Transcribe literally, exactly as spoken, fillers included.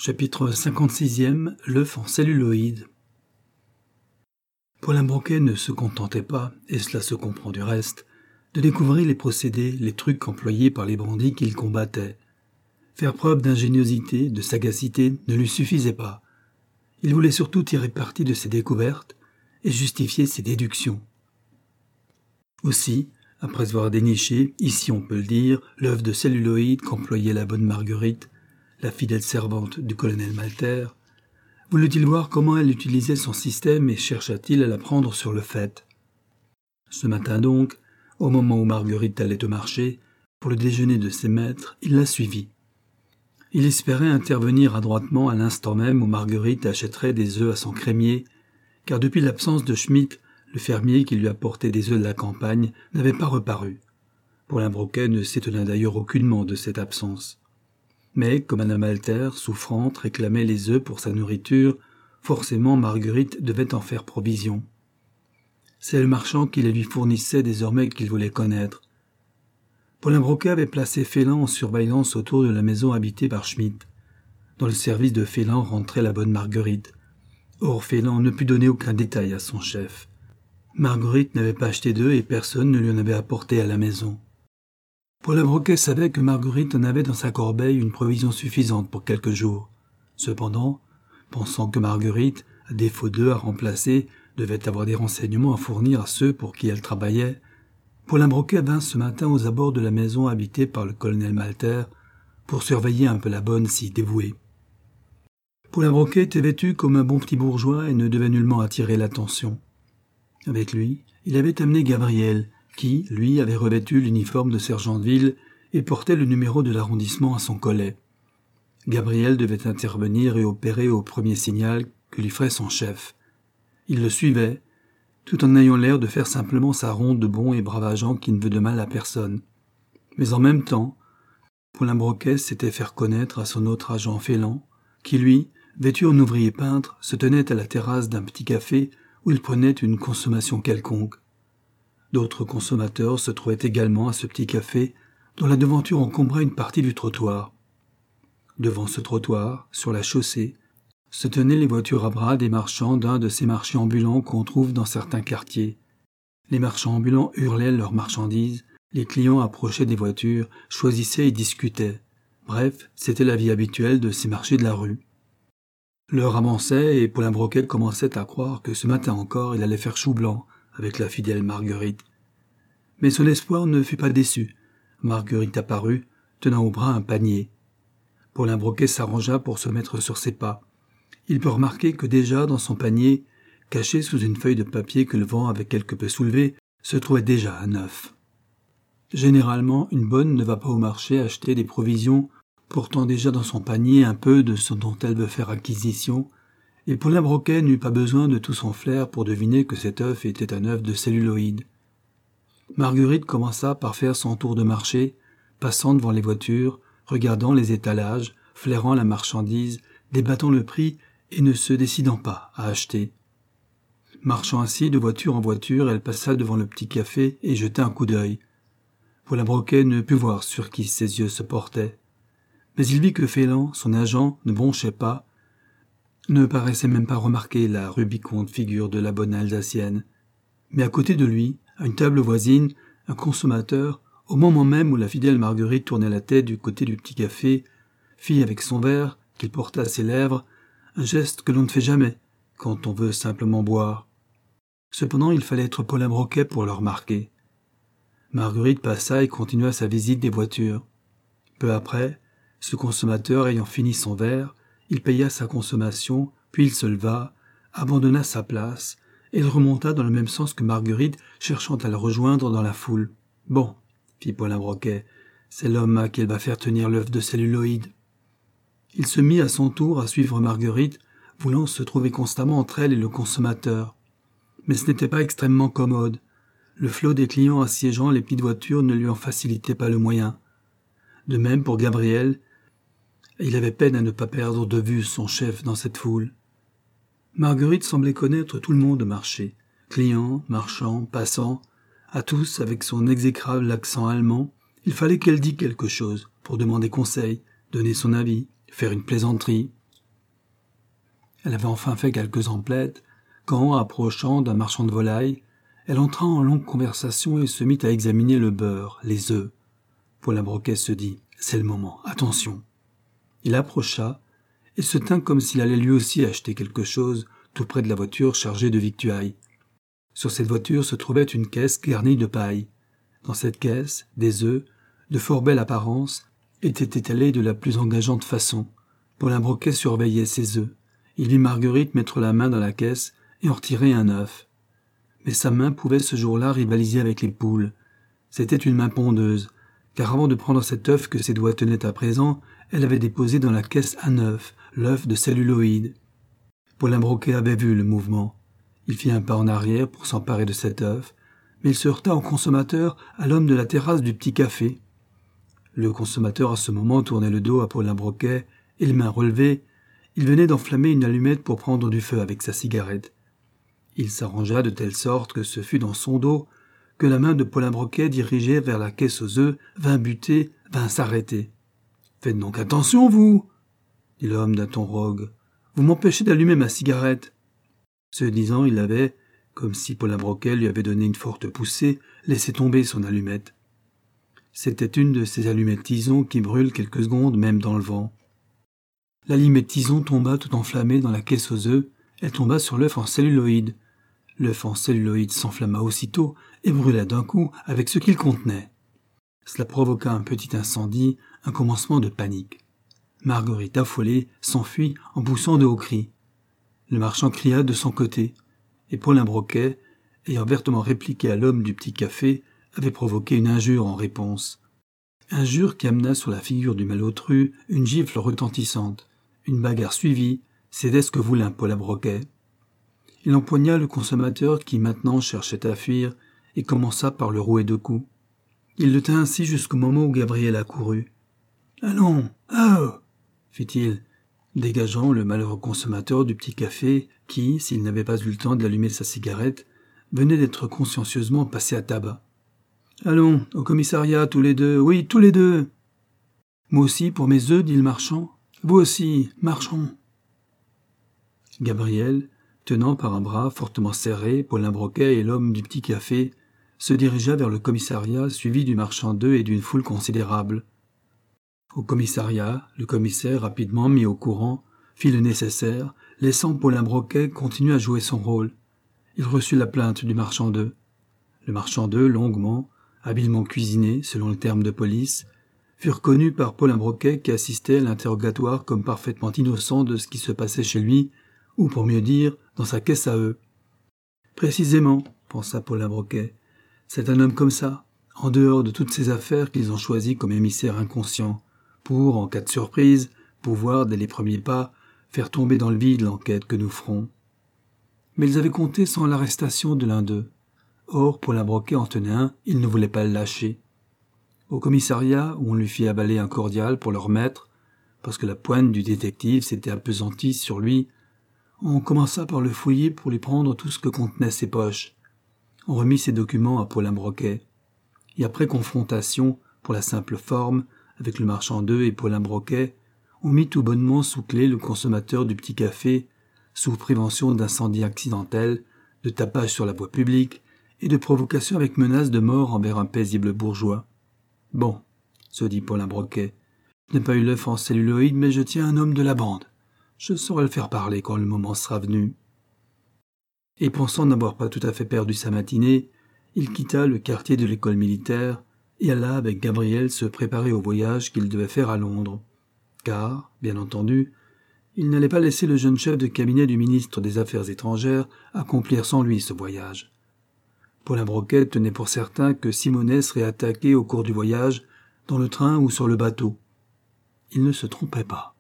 Chapitre cinquante-sixième. L'œuf en celluloïd. Paulin Broquet ne se contentait pas, et cela se comprend du reste, de découvrir les procédés, les trucs employés par les bandits qu'il combattait. Faire preuve d'ingéniosité, de sagacité ne lui suffisait pas. Il voulait surtout tirer parti de ses découvertes et justifier ses déductions. Aussi, après avoir déniché, ici on peut le dire, l'œuf de celluloïd qu'employait la bonne Marguerite, la fidèle servante du colonel Malter, voulut-il voir comment elle utilisait son système et chercha-t-il à la prendre sur le fait. Ce matin donc, au moment où Marguerite allait au marché, pour le déjeuner de ses maîtres, il la suivit. Il espérait intervenir adroitement à l'instant même où Marguerite achèterait des œufs à son crémier, car depuis l'absence de Schmitt, le fermier qui lui apportait des œufs de la campagne n'avait pas reparu. Paulin Broquet ne s'étonna d'ailleurs aucunement de cette absence. Mais, comme Madame Malter, souffrante, réclamait les œufs pour sa nourriture, forcément Marguerite devait en faire provision. C'est le marchand qui les lui fournissait désormais qu'il voulait connaître. Paulin Broquet avait placé Félan en surveillance autour de la maison habitée par Schmitt. Dans le service de Félan rentrait la bonne Marguerite. Or Félan ne put donner aucun détail à son chef. Marguerite n'avait pas acheté d'œufs et personne ne lui en avait apporté à la maison. Paulin Broquet savait que Marguerite en avait dans sa corbeille une provision suffisante pour quelques jours. Cependant, pensant que Marguerite, à défaut d'œufs à remplacer, devait avoir des renseignements à fournir à ceux pour qui elle travaillait, Paulin Broquet vint ce matin aux abords de la maison habitée par le colonel Malter pour surveiller un peu la bonne si dévouée. Paulin Broquet était vêtu comme un bon petit bourgeois et ne devait nullement attirer l'attention. Avec lui, il avait amené Gabriel, qui, lui, avait revêtu l'uniforme de sergent de ville et portait le numéro de l'arrondissement à son collet. Gabriel devait intervenir et opérer au premier signal que lui ferait son chef. Il le suivait, tout en ayant l'air de faire simplement sa ronde de bon et brave agent qui ne veut de mal à personne. Mais en même temps, Paulin Broquet s'était fait connaître à son autre agent Félan, qui lui, vêtu en ouvrier peintre, se tenait à la terrasse d'un petit café où il prenait une consommation quelconque. D'autres consommateurs se trouvaient également à ce petit café, dont la devanture encombrait une partie du trottoir. Devant ce trottoir, sur la chaussée, se tenaient les voitures à bras des marchands d'un de ces marchés ambulants qu'on trouve dans certains quartiers. Les marchands ambulants hurlaient leurs marchandises, les clients approchaient des voitures, choisissaient et discutaient. Bref, c'était la vie habituelle de ces marchés de la rue. L'heure avançait et Paulin Broquet commençait à croire que ce matin encore il allait faire chou blanc avec la fidèle Marguerite. Mais son espoir ne fut pas déçu. Marguerite apparut, tenant au bras un panier. Paulin Broquet s'arrangea pour se mettre sur ses pas. Il put remarquer que déjà dans son panier, caché sous une feuille de papier que le vent avait quelque peu soulevée, se trouvait déjà un œuf. Généralement, une bonne ne va pas au marché acheter des provisions, portant déjà dans son panier un peu de ce dont elle veut faire acquisition, et Paulin Broquet n'eut pas besoin de tout son flair pour deviner que cet œuf était un œuf de celluloïd. Marguerite commença par faire son tour de marché, passant devant les voitures, regardant les étalages, flairant la marchandise, débattant le prix et ne se décidant pas à acheter. Marchant ainsi de voiture en voiture, elle passa devant le petit café et jeta un coup d'œil. Paulin Broquet ne put voir sur qui ses yeux se portaient. Mais il vit que Félan, son agent, ne bronchait pas, ne paraissait même pas remarquer la rubiconde figure de la bonne Alsacienne. Mais à côté de lui, à une table voisine, un consommateur, au moment même où la fidèle Marguerite tournait la tête du côté du petit café, fit avec son verre, qu'il porta à ses lèvres, un geste que l'on ne fait jamais quand on veut simplement boire. Cependant, il fallait être Paulin Broquet pour le remarquer. Marguerite passa et continua sa visite des voitures. Peu après, ce consommateur ayant fini son verre, il paya sa consommation, puis il se leva, abandonna sa place, et il remonta dans le même sens que Marguerite, cherchant à le rejoindre dans la foule. « Bon, » fit Paulin Broquet, « c'est l'homme à qui elle va faire tenir l'œuf de celluloïd. » Il se mit à son tour à suivre Marguerite, voulant se trouver constamment entre elle et le consommateur. Mais ce n'était pas extrêmement commode. Le flot des clients assiégeant les petites voitures ne lui en facilitait pas le moyen. De même pour Gabriel, il avait peine à ne pas perdre de vue son chef dans cette foule. Marguerite semblait connaître tout le monde au marché, clients, marchands, passants, à tous avec son exécrable accent allemand. Il fallait qu'elle dît quelque chose pour demander conseil, donner son avis, faire une plaisanterie. Elle avait enfin fait quelques emplettes, quand, approchant d'un marchand de volailles, elle entra en longue conversation et se mit à examiner le beurre, les œufs. Paulin Broquet se dit « C'est le moment, attention !» Il approcha et se tint comme s'il allait lui aussi acheter quelque chose tout près de la voiture chargée de victuailles. Sur cette voiture se trouvait une caisse garnie de paille. Dans cette caisse, des œufs, de fort belle apparence, étaient étalés de la plus engageante façon. Paulin Broquet surveillait ces œufs. Il vit Marguerite mettre la main dans la caisse et en retirer un œuf. Mais sa main pouvait ce jour-là rivaliser avec les poules. C'était une main pondeuse, car avant de prendre cet œuf que ses doigts tenaient à présent, elle avait déposé dans la caisse un œuf, l'œuf de celluloïd. Paulin Broquet avait vu le mouvement. Il fit un pas en arrière pour s'emparer de cet œuf, mais il se heurta au consommateur, à l'homme de la terrasse du petit café. Le consommateur à ce moment tournait le dos à Paulin Broquet, et les mains relevées, il venait d'enflammer une allumette pour prendre du feu avec sa cigarette. Il s'arrangea de telle sorte que ce fut dans son dos que la main de Paulin Broquet dirigée vers la caisse aux œufs vint buter, vint s'arrêter. « Faites donc attention, vous !» dit l'homme d'un ton rogue. « Vous m'empêchez d'allumer ma cigarette !» Ce disant, il avait, comme si Paulin Broquet lui avait donné une forte poussée, laissé tomber son allumette. C'était une de ces allumettes tison qui brûlent quelques secondes même dans le vent. L'allumette tison tomba tout enflammée dans la caisse aux œufs, elle tomba sur l'œuf en celluloïd. L'œuf en celluloïd s'enflamma aussitôt et brûla d'un coup avec ce qu'il contenait. Cela provoqua un petit incendie, un commencement de panique. Marguerite, affolée, s'enfuit en poussant de hauts cris. Le marchand cria de son côté, et Paulin Broquet, ayant vertement répliqué à l'homme du petit café, avait provoqué une injure en réponse. Injure qui amena sur la figure du malotru une gifle retentissante. Une bagarre suivit, c'était ce que voulait Paulin Broquet. Il empoigna le consommateur qui maintenant cherchait à fuir et commença par le rouer de coups. Il le tint ainsi jusqu'au moment où Gabriel accourut. « Allons, oh !» fit-il, dégageant le malheureux consommateur du petit café qui, s'il n'avait pas eu le temps d'allumer sa cigarette, venait d'être consciencieusement passé à tabac. « Allons, au commissariat, tous les deux, oui, tous les deux !»« Moi aussi, pour mes œufs, dit le marchand. »« Vous aussi, marchons !» Gabriel, tenant par un bras fortement serré Paulin Broquet et l'homme du petit café, se dirigea vers le commissariat suivi du marchand d'œufs et d'une foule considérable. Au commissariat, le commissaire, rapidement mis au courant, fit le nécessaire, laissant Paulin Broquet continuer à jouer son rôle. Il reçut la plainte du marchand d'œufs. Le marchand d'œufs, longuement, habilement cuisiné, selon le terme de police, fut reconnu par Paulin Broquet qui assistait à l'interrogatoire comme parfaitement innocent de ce qui se passait chez lui, ou pour mieux dire, dans sa caisse à œufs. Précisément, pensa Paulin Broquet, c'est un homme comme ça, en dehors de toutes ces affaires qu'ils ont choisi comme émissaire inconscient, pour, en cas de surprise, pouvoir, dès les premiers pas, faire tomber dans le vide l'enquête que nous ferons. Mais ils avaient compté sans l'arrestation de l'un d'eux. Or, Paulin Broquet en tenait un, il ne voulait pas le lâcher. Au commissariat, où on lui fit avaler un cordial pour le remettre, parce que la poigne du détective s'était appesantie sur lui, on commença par le fouiller pour lui prendre tout ce que contenaient ses poches. On remit ses documents à Paulin Broquet. Et après confrontation, pour la simple forme, avec le marchand d'œufs et Paulin Broquet, on mit tout bonnement sous clé le consommateur du petit café, sous prévention d'incendie accidentel, de tapage sur la voie publique et de provocation avec menace de mort envers un paisible bourgeois. « Bon, » se dit Paulin Broquet, « je n'ai pas eu l'œuf en celluloïd, mais je tiens un homme de la bande. Je saurai le faire parler quand le moment sera venu. » Et pensant n'avoir pas tout à fait perdu sa matinée, il quitta le quartier de l'école militaire et alla avec Gabriel se préparer au voyage qu'il devait faire à Londres. Car, bien entendu, il n'allait pas laisser le jeune chef de cabinet du ministre des Affaires étrangères accomplir sans lui ce voyage. Paulin Broquet tenait pour certain que Simonet serait attaqué au cours du voyage, dans le train ou sur le bateau. Il ne se trompait pas.